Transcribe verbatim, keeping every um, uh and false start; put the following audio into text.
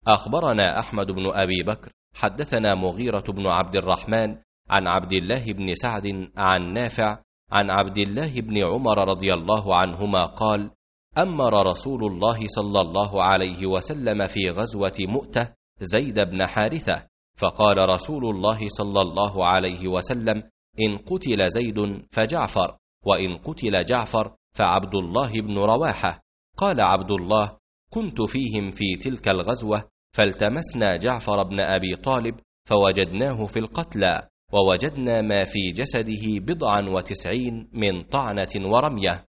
أخبرنا أحمد بن أبي بكر حدثنا مغيرة بن عبد الرحمن عن عبد الله بن سعد عن نافع عن عبد الله بن عمر رضي الله عنهما قال: أمر رسول الله صلى الله عليه وسلم في غزوة مؤتة زيد بن حارثة، فقال رسول الله صلى الله عليه وسلم: إن قتل زيد فجعفر، وإن قتل جعفر فعبد الله بن رواحة. قال عبد الله: كنت فيهم في تلك الغزوة، فالتمسنا جعفر بن أبي طالب فوجدناه في القتلى، ووجدنا ما في جسده بضعا وتسعين من طعنة ورمية.